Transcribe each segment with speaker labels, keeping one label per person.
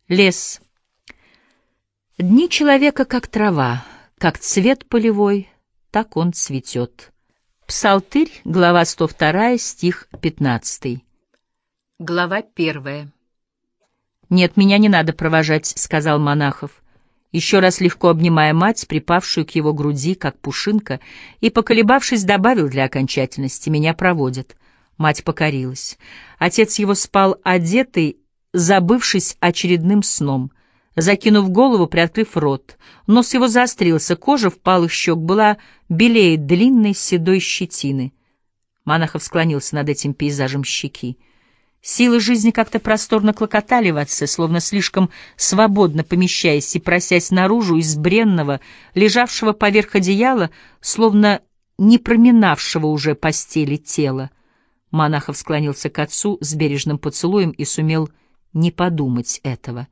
Speaker 1: Лес. Дни человека как трава, как цвет полевой, так он цветет. Псалтырь, глава 102, стих 15. Глава 1. «Нет, меня не надо провожать», — сказал Монахов, еще раз легко обнимая мать, припавшую к его груди, как пушинка, и, поколебавшись, добавил для окончательности: «Меня проводят». Мать покорилась. Отец его спал одетый, забывшись очередным сном. Закинув голову, приоткрыв рот, нос его заострился, кожа впалых щек была белее длинной седой щетины. Монахов склонился над этим пейзажем щеки. Силы жизни как-то просторно клокотали в отце, словно слишком свободно помещаясь и просясь наружу из бренного, лежавшего поверх одеяла, словно не проминавшего уже постели тела. Монахов склонился к отцу с бережным поцелуем и сумел не подумать этого.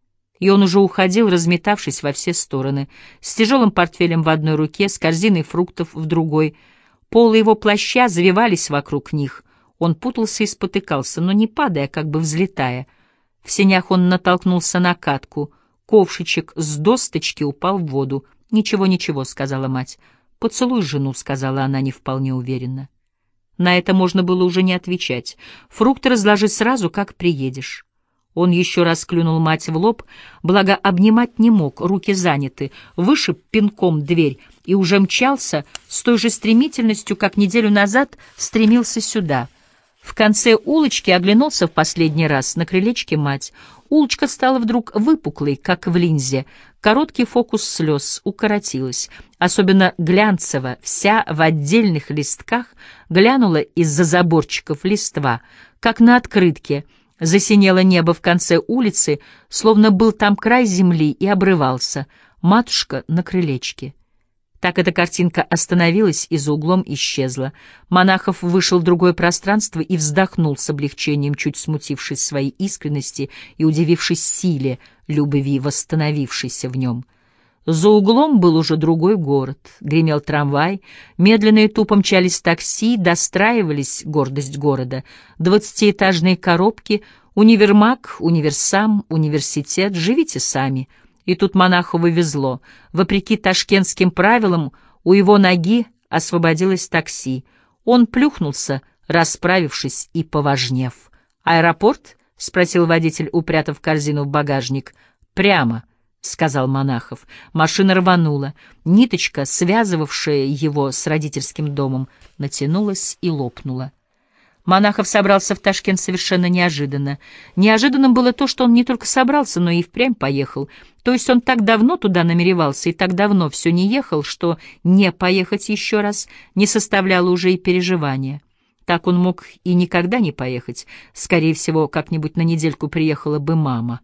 Speaker 1: И он уже уходил, разметавшись во все стороны, с тяжелым портфелем в одной руке, с корзиной фруктов в другой. Полы его плаща завивались вокруг них. Он путался и спотыкался, но не падая, как бы взлетая. В сенях он натолкнулся на катку. Ковшичек с досточки упал в воду. «Ничего, ничего», — сказала мать. «Поцелуй жену», — сказала она не вполне уверенно. На это можно было уже не отвечать. «Фрукты разложи сразу, как приедешь». Он еще раз клюнул мать в лоб, благо обнимать не мог, руки заняты, вышиб пинком дверь и уже мчался с той же стремительностью, как неделю назад стремился сюда. В конце улочки оглянулся в последний раз, на крылечке мать. Улочка стала вдруг выпуклой, как в линзе. Короткий фокус слез укоротилась. Особенно глянцево, вся в отдельных листках, глянула из-за заборчиков листва, как на открытке. Засинело небо в конце улицы, словно был там край земли и обрывался. Матушка на крылечке. Так эта картинка остановилась и за углом исчезла. Монахов вышел в другое пространство и вздохнул с облегчением, чуть смутившись своей искренности и удивившись силе любви, восстановившейся в нем. За углом был уже другой город. Гремел трамвай, медленно и тупо мчались такси, достраивались, гордость города, 20-этажные коробки, универмаг, универсам, университет. Живите сами. И тут Монахову везло. Вопреки ташкентским правилам, у его ноги освободилось такси. Он плюхнулся, расправившись и поважнев. «Аэропорт?» — спросил водитель, упрятав корзину в багажник. «Прямо», — сказал Монахов. Машина рванула. Ниточка, связывавшая его с родительским домом, натянулась и лопнула. Монахов собрался в Ташкент совершенно неожиданно. Неожиданным было то, что он не только собрался, но и впрямь поехал. То есть он так давно туда намеревался и так давно все не ехал, что не поехать еще раз не составляло уже и переживания. Так он мог и никогда не поехать. Скорее всего, как-нибудь на недельку приехала бы мама.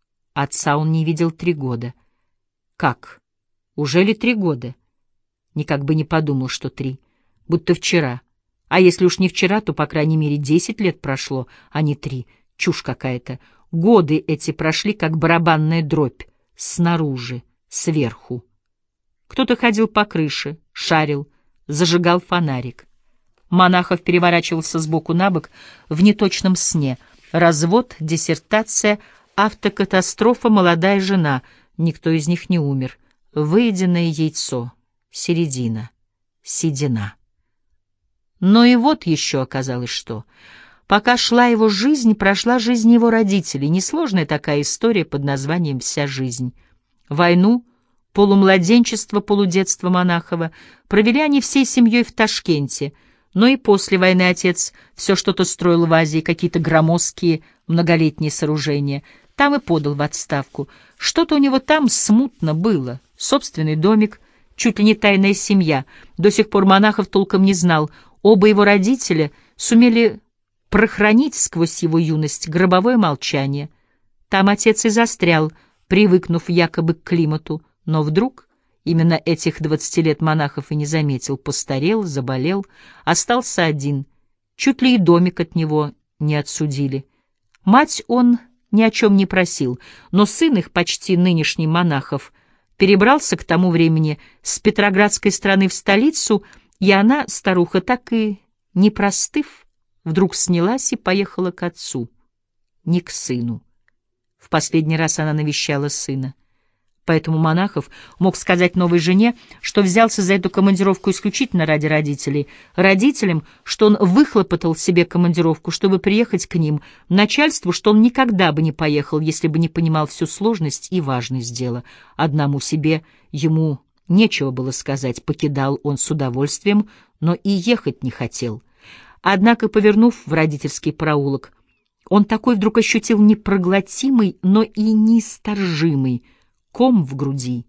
Speaker 1: Отца он не видел 3 года. Как? Уже ли 3 года? Никак бы не подумал, что 3. Будто вчера. А если уж не вчера, то, по крайней мере, 10 лет прошло, а не 3. Чушь какая-то. Годы эти прошли, как барабанная дробь. Снаружи, сверху. Кто-то ходил по крыше, шарил, зажигал фонарик. Монахов переворачивался с боку на бок в неточном сне. Развод, диссертация, автокатастрофа, молодая жена. Никто из них не умер. Выеденное яйцо. Середина. Седина. Но и вот еще оказалось что. Пока шла его жизнь, прошла жизнь его родителей. Несложная такая история под названием «Вся жизнь». Войну, полумладенчество, полудетство Монахова провели они всей семьей в Ташкенте. Но и после войны отец все что-то строил в Азии, какие-то громоздкие многолетние сооружения. Там и подал в отставку. Что-то у него там смутно было. Собственный домик, чуть ли не тайная семья. До сих пор Монахов толком не знал. Оба его родителя сумели прохранить сквозь его юность гробовое молчание. Там отец и застрял, привыкнув якобы к климату. Но вдруг, именно этих 20 лет Монахов и не заметил, постарел, заболел, остался один. Чуть ли и домик от него не отсудили. Мать он ни о чем не просил, но сын их, почти нынешний Монахов, перебрался к тому времени с Петроградской стороны в столицу, и она, старуха, так и не простыв, вдруг снялась и поехала к отцу, не к сыну. В последний раз она навещала сына. Поэтому Монахов мог сказать новой жене, что взялся за эту командировку исключительно ради родителей, родителям, что он выхлопотал себе командировку, чтобы приехать к ним, начальству, что он никогда бы не поехал, если бы не понимал всю сложность и важность дела. Одному себе ему нечего было сказать, покидал он с удовольствием, но и ехать не хотел. Однако, повернув в родительский проулок, он такой вдруг ощутил непроглотимый, но и неисторжимый ком в груди.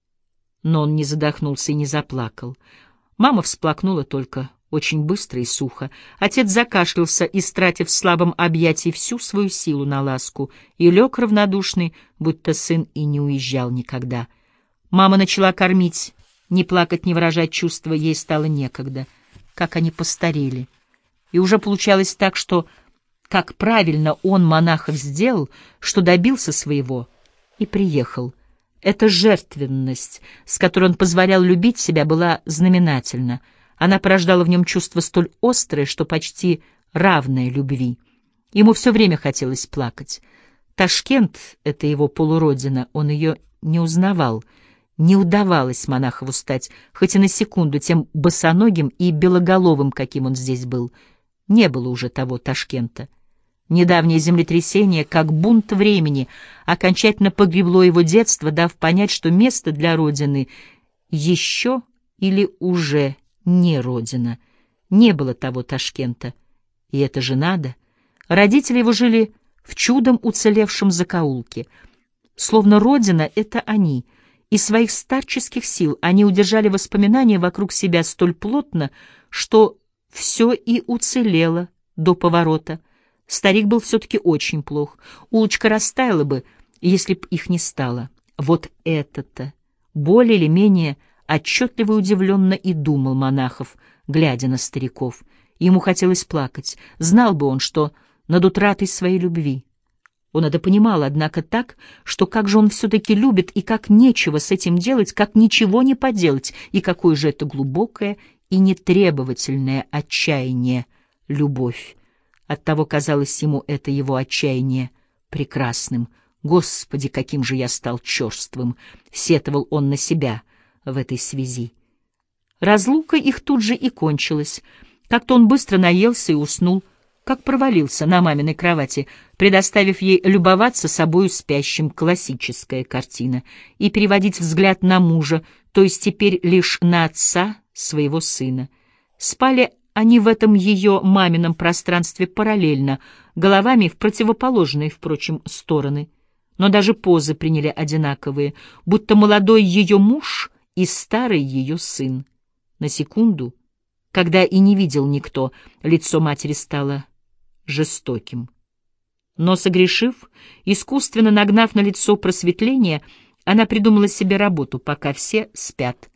Speaker 1: Но он не задохнулся и не заплакал. Мама всплакнула только очень быстро и сухо. Отец закашлялся, истратив в слабом объятии всю свою силу на ласку, и лег равнодушный, будто сын и не уезжал никогда. Мама начала кормить, не плакать, не выражать чувства, ей стало некогда. Как они постарели. И уже получалось так, что, как правильно он, Монахов, сделал, что добился своего и приехал. Эта жертвенность, с которой он позволял любить себя, была знаменательна. Она порождала в нем чувство столь острое, что почти равное любви. Ему все время хотелось плакать. Ташкент — это его полуродина, он ее не узнавал. Не удавалось Монахову стать, хоть и на секунду, тем босоногим и белоголовым, каким он здесь был. Не было уже того Ташкента. Недавнее землетрясение, как бунт времени, окончательно погребло его детство, дав понять, что место для родины еще или уже не родина. Не было того Ташкента. И это же надо. Родители его жили в чудом уцелевшем закоулке. Словно родина — это они. Из своих старческих сил они удержали воспоминания вокруг себя столь плотно, что все и уцелело до поворота. Старик был все-таки очень плох. Улочка растаяла бы, если б их не стало. Вот это-то более или менее отчетливо и удивленно и думал Монахов, глядя на стариков. Ему хотелось плакать. Знал бы он, что над утратой своей любви. Он это понимал, однако так, что как же он все-таки любит, и как нечего с этим делать, как ничего не поделать, и какое же это глубокое и нетребовательное отчаяние — любовь. Оттого казалось ему это его отчаяние прекрасным. «Господи, каким же я стал черствым!» — сетовал он на себя в этой связи. Разлука их тут же и кончилась. Как-то он быстро наелся и уснул, как провалился на маминой кровати, предоставив ей любоваться собою спящим, классическая картина, и переводить взгляд на мужа, то есть теперь лишь на отца своего сына. Спали они в этом ее мамином пространстве параллельно, головами в противоположные, впрочем, стороны. Но даже позы приняли одинаковые, будто молодой ее муж и старый ее сын. На секунду, когда и не видел никто, лицо матери стало жестоким. Но, согрешив, искусственно нагнав на лицо просветление, она придумала себе работу, пока все спят.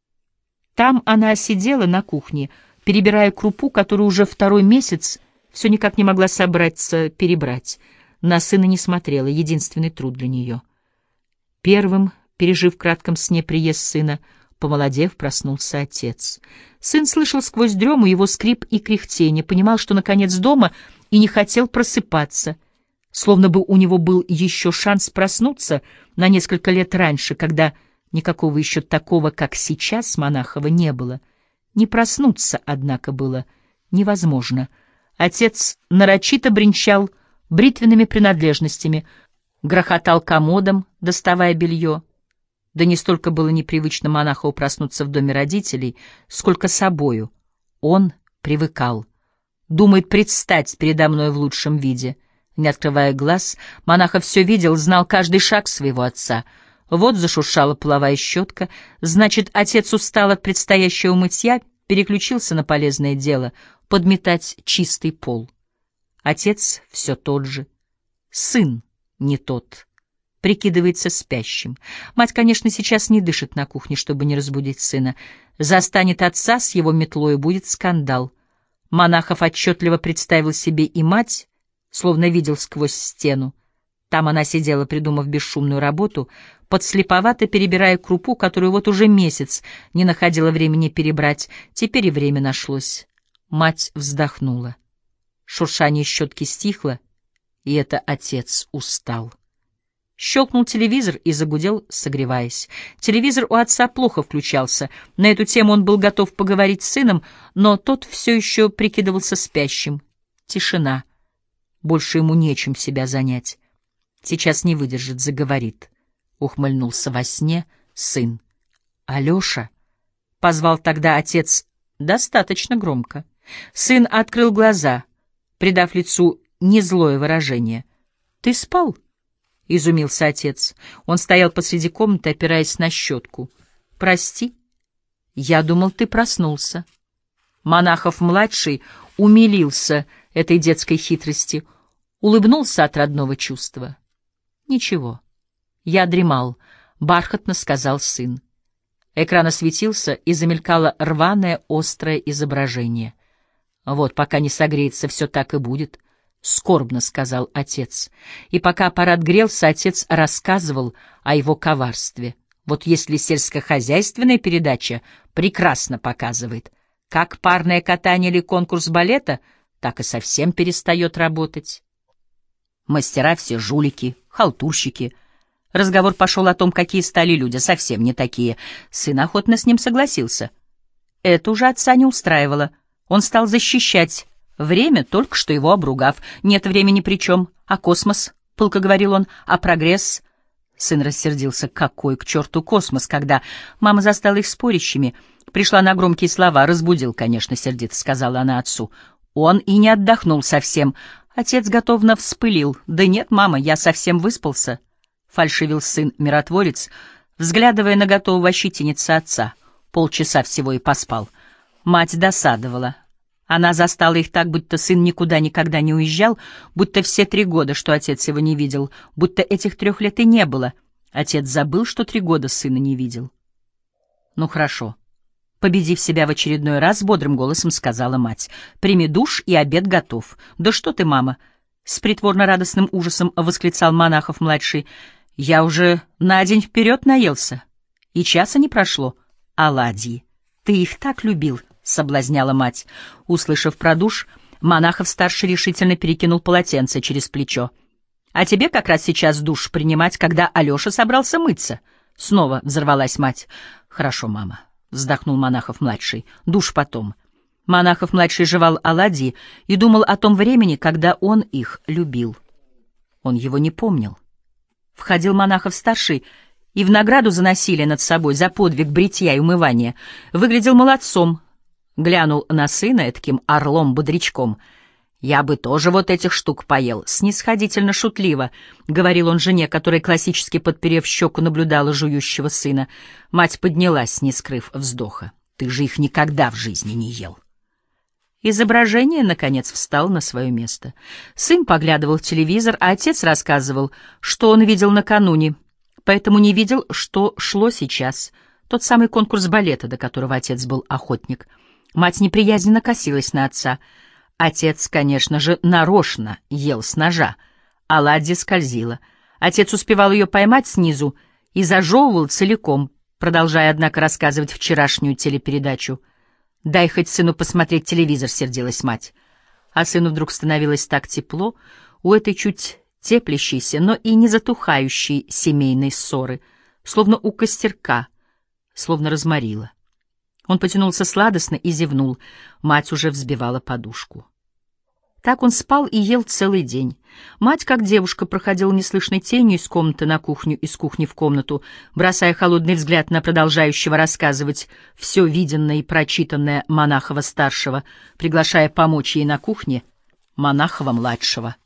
Speaker 1: Там она сидела на кухне, перебирая крупу, которую уже второй месяц все никак не могла собраться перебрать. На сына не смотрела, единственный труд для нее. Первым, пережив в кратком сне приезд сына, помолодев, проснулся отец. Сын слышал сквозь дрему его скрип и кряхтение, понимал, что наконец дома, и не хотел просыпаться, словно бы у него был еще шанс проснуться на несколько лет раньше, когда никакого еще такого, как сейчас, Монахова не было. Не проснуться, однако, было невозможно. Отец нарочито бренчал бритвенными принадлежностями, грохотал комодом, доставая белье. Да не столько было непривычно Монахову проснуться в доме родителей, сколько собою. Он привыкал. Думает предстать передо мной в лучшем виде. Не открывая глаз, Монахов все видел, знал каждый шаг своего отца. Вот зашуршала половая щетка. Значит, отец устал от предстоящего мытья, переключился на полезное дело — подметать чистый пол. Отец все тот же. Сын не тот. Прикидывается спящим. Мать, конечно, сейчас не дышит на кухне, чтобы не разбудить сына. Застанет отца с его метлой, и будет скандал. Монахов отчетливо представил себе и мать, словно видел сквозь стену. Там она сидела, придумав бесшумную работу, подслеповато перебирая крупу, которую вот уже месяц не находила времени перебрать. Теперь и время нашлось. Мать вздохнула. Шуршание щетки стихло, и это отец устал. Щелкнул телевизор и загудел, согреваясь. Телевизор у отца плохо включался. На эту тему он был готов поговорить с сыном, но тот все еще прикидывался спящим. Тишина. Больше ему нечем себя занять. Сейчас не выдержит, заговорит. Ухмыльнулся во сне сын. «Алеша!» — позвал тогда отец достаточно громко. Сын открыл глаза, придав лицу незлое выражение. «Ты спал?» — изумился отец. Он стоял посреди комнаты, опираясь на щетку. «Прости, я думал, ты проснулся». Монахов-младший умилился этой детской хитрости, улыбнулся от родного чувства. «Ничего, я дремал», — бархатно сказал сын. Экран осветился, и замелькало рваное, острое изображение. «Вот, пока не согреется, все так и будет», — скорбно сказал отец. И пока аппарат грелся, отец рассказывал о его коварстве. Вот если сельскохозяйственная передача прекрасно показывает, как парное катание или конкурс балета, так и совсем перестает работать. Мастера все жулики, халтурщики. Разговор пошел о том, какие стали люди, совсем не такие. Сын охотно с ним согласился. Это уже отца не устраивало. Он стал защищать время, только что его обругав. «Нет времени при чем. А космос?» — пылко говорил он. «А прогресс?» Сын рассердился. «Какой к черту космос?» Когда мама застала их спорящими, пришла на громкие слова. «Разбудил, конечно, сердито», — сказала она отцу. Он и не отдохнул совсем. Отец готовно вспылил. «Да нет, мама, я совсем выспался», — фальшивил сын-миротворец, взглядывая на готового ощетиниться отца. Полчаса всего и поспал. Мать досадовала. Она застала их так, будто сын никуда никогда не уезжал, будто все 3 года, что отец его не видел, будто этих 3 лет и не было. Отец забыл, что 3 года сына не видел. «Ну хорошо». Победив себя в очередной раз, бодрым голосом сказала мать. «Прими душ, и обед готов». «Да что ты, мама!» — с притворно-радостным ужасом восклицал Монахов-младший. «Я уже на день вперед наелся. И часа не прошло. Оладьи. Ты их так любил!» — соблазняла мать. Услышав про душ, Монахов-старший решительно перекинул полотенце через плечо. «А тебе как раз сейчас душ принимать, когда Алеша собрался мыться?» Снова взорвалась мать. «Хорошо, мама», — вздохнул Монахов-младший. «Душ потом». Монахов-младший жевал оладьи и думал о том времени, когда он их любил. Он его не помнил. Входил Монахов-старший и в награду за насилие над собой, за подвиг бритья и умывания, выглядел молодцом, глянул на сына таким орлом-бодрячком. «Я бы тоже вот этих штук поел», — снисходительно-шутливо, — говорил он жене, которая, классически подперев щеку, наблюдала жующего сына. Мать поднялась, не скрыв вздоха. «Ты же их никогда в жизни не ел». Изображение, наконец, встало на свое место. Сын поглядывал в телевизор, а отец рассказывал, что он видел накануне, поэтому не видел, что шло сейчас. Тот самый конкурс балета, до которого отец был охотник. Мать неприязненно косилась на отца. Отец, конечно же, нарочно ел с ножа. Оладья скользила. Отец успевал ее поймать снизу и зажевывал целиком, продолжая, однако, рассказывать вчерашнюю телепередачу. «Дай хоть сыну посмотреть телевизор», — сердилась мать. А сыну вдруг становилось так тепло у этой чуть теплящейся, но и не затухающей семейной ссоры, словно у костерка, словно разморила. Он потянулся сладостно и зевнул. Мать уже взбивала подушку. Так он спал и ел целый день. Мать, как девушка, проходила неслышной тенью из комнаты на кухню, из кухни в комнату, бросая холодный взгляд на продолжающего рассказывать все виденное и прочитанное Монахова-старшего, приглашая помочь ей на кухне Монахова-младшего.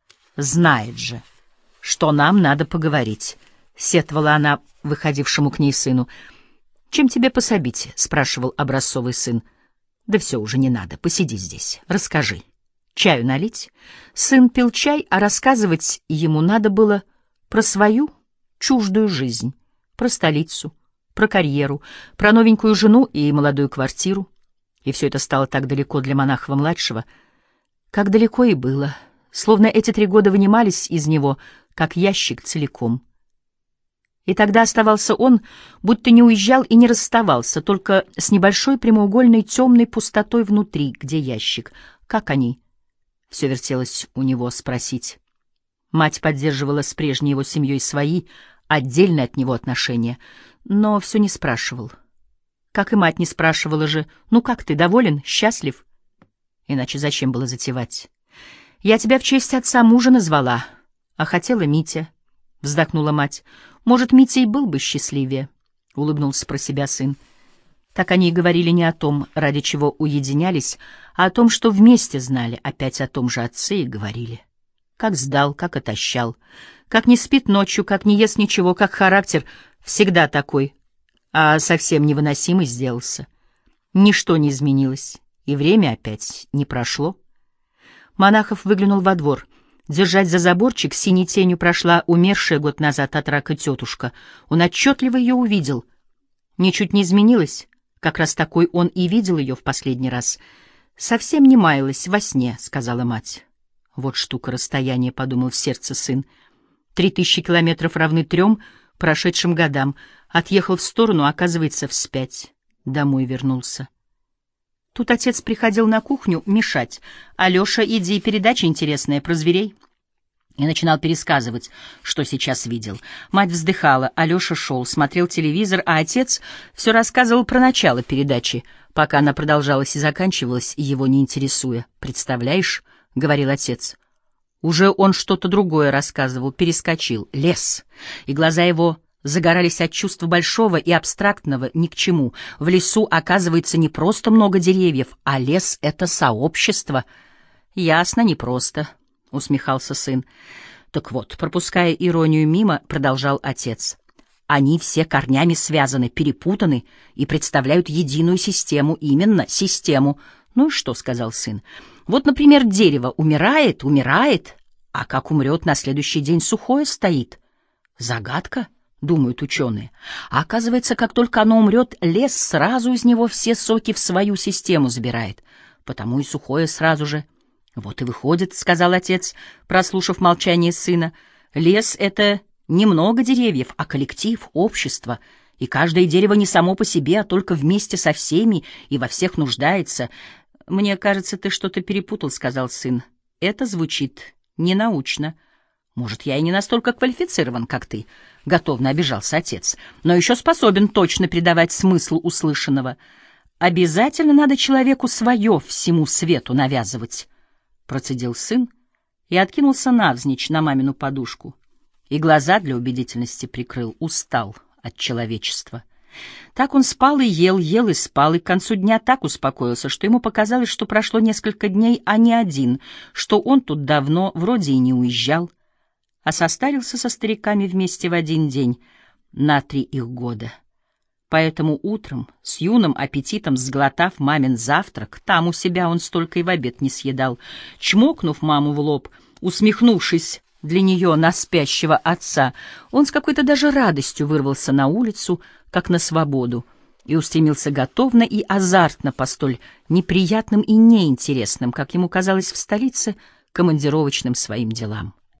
Speaker 1: «Знает же, что нам надо поговорить», — сетовала она выходившему к ней сыну. «Чем тебе пособить?» — спрашивал образцовый сын. «Да все уже не надо, посиди здесь, расскажи. Чаю налить?» Сын пил чай, а рассказывать ему надо было про свою чуждую жизнь, про столицу, про карьеру, про новенькую жену и молодую квартиру. И все это стало так далеко для Монахова-младшего, как далеко и было, словно эти 3 года вынимались из него, как ящик целиком. И тогда оставался он, будто не уезжал и не расставался, только с небольшой прямоугольной темной пустотой внутри, где ящик. Как они? Все вертелось у него спросить. Мать поддерживала с прежней его семьей свои, отдельные от него отношения, но все не спрашивал. Как и мать не спрашивала же: «Ну как ты, доволен, счастлив?» Иначе зачем было затевать? «Я тебя в честь отца мужа назвала, а хотела Митя», — вздохнула мать. «Может, Митя и был бы счастливее», — улыбнулся про себя сын. Так они и говорили не о том, ради чего уединялись, а о том, что вместе знали, опять о том же отце и говорили. Как сдал, как отощал, как не спит ночью, как не ест ничего, как характер всегда такой, а совсем невыносимый сделался. Ничто не изменилось, и время опять не прошло. Монахов выглянул во двор. Держать за заборчик синей тенью прошла умершая год назад от рака тетушка. Он отчетливо ее увидел. Ничуть не изменилась, как раз такой он и видел ее в последний раз. «Совсем не маялась, во сне», — сказала мать. «Вот штука расстояния», — подумал в сердце сын. 3000 километров равны 3 прошедшим годам. Отъехал в сторону, оказывается, вспять. Домой вернулся. Тут отец приходил на кухню мешать. «Алеша, иди, передача интересная про зверей». И начинал пересказывать, что сейчас видел. Мать вздыхала, Алеша шел, смотрел телевизор, а отец все рассказывал про начало передачи, пока она продолжалась и заканчивалась, его не интересуя. «Представляешь?» — говорил отец. Уже он что-то другое рассказывал, перескочил. Лес. И глаза его загорались от чувства большого и абстрактного ни к чему. В лесу, оказывается, не просто много деревьев, а лес — это сообщество. «Ясно, не просто», — усмехался сын. «Так вот, пропуская иронию мимо, продолжал отец. Они все корнями связаны, перепутаны и представляют единую систему, именно систему». «Ну и что?» — сказал сын. «Вот, например, дерево умирает, а как умрет, на следующий день сухое стоит. Загадка, думают ученые. А оказывается, как только оно умрет, лес сразу из него все соки в свою систему забирает, потому и сухое сразу же». «Вот и выходит», — сказал отец, прослушав молчание сына, — «лес — это не много деревьев, а коллектив, общество, и каждое дерево не само по себе, а только вместе со всеми и во всех нуждается». «Мне кажется, ты что-то перепутал», — сказал сын. «Это звучит ненаучно». «Может, я и не настолько квалифицирован, как ты», — готовно обижался отец, «но еще способен точно придавать смысл услышанного. Обязательно надо человеку свое всему свету навязывать», — процедил сын и откинулся навзничь на мамину подушку. И глаза для убедительности прикрыл, устал от человечества. Так он спал и ел и спал, и к концу дня так успокоился, что ему показалось, что прошло несколько дней, а не один, что он тут давно вроде и не уезжал, а состарился со стариками вместе в один день на 3 их года. Поэтому утром, с юным аппетитом сглотав мамин завтрак, там у себя он столько и в обед не съедал, чмокнув маму в лоб, усмехнувшись для нее на спящего отца, он с какой-то даже радостью вырвался на улицу, как на свободу, и устремился готовно и азартно по столь неприятным и неинтересным, как ему казалось в столице, командировочным своим делам.